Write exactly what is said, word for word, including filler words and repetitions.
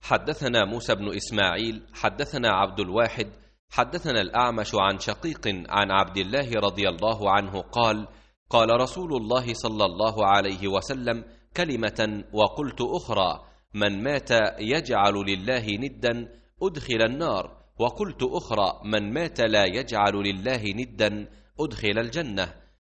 حدثنا موسى بن إسماعيل حدثنا عبد الواحد حدثنا الأعمش عن شقيق عن عبد الله رضي الله عنه قال: قال رسول الله صلى الله عليه وسلم كلمة وقلت أخرى: من مات يجعل لله ندا أدخل النار، وقلت أخرى: من مات لا يجعل لله ندا أدخل الجنة.